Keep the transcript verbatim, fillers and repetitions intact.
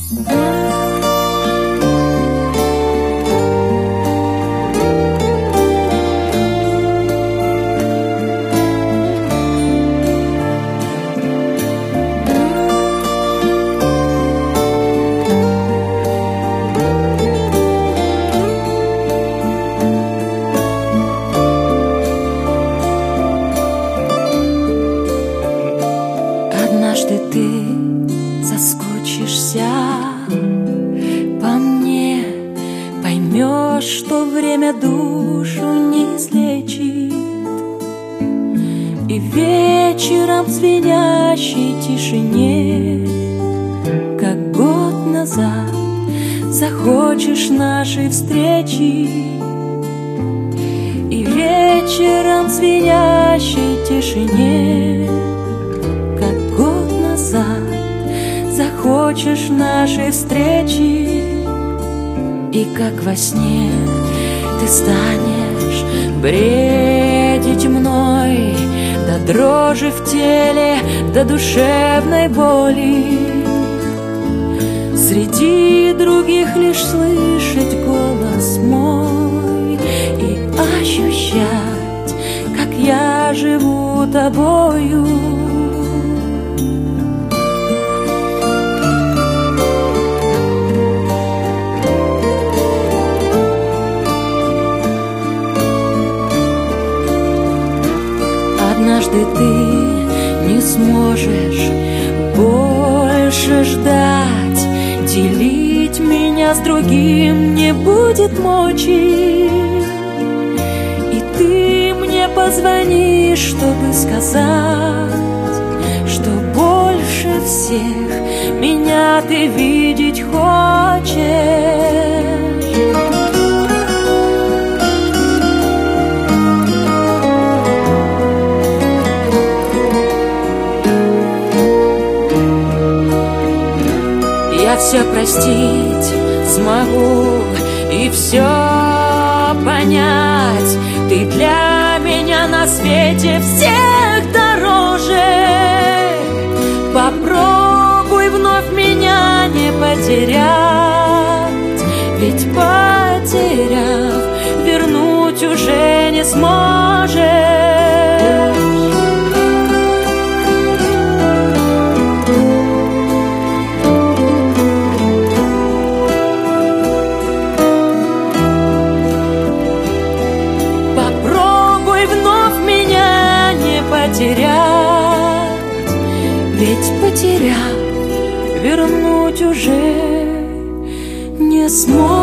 Однажды ты заскучишься по мне, поймешь, что время душу не излечит, и вечером в звенящей тишине, как год назад, захочешь нашей встречи. И вечером в звенящей тишине, как год назад, захочешь нашей встречи. И как во сне ты станешь бредить мной, до дрожи в теле, до душевной боли, среди других лишь слышать голос мой и ощущать, как я живу тобою. Однажды ты не сможешь больше ждать, делить меня с другим не будет мочи. И ты мне позвонишь, чтобы сказать, что больше всех меня ты видеть хочешь. Я все простить смогу и все понять. Ты для меня на свете всех дороже. Попробуй вновь меня не потерять, ведь потеряв, вернуть уже не сможешь. Потерять, ведь потеряв, вернуть уже не сможешь.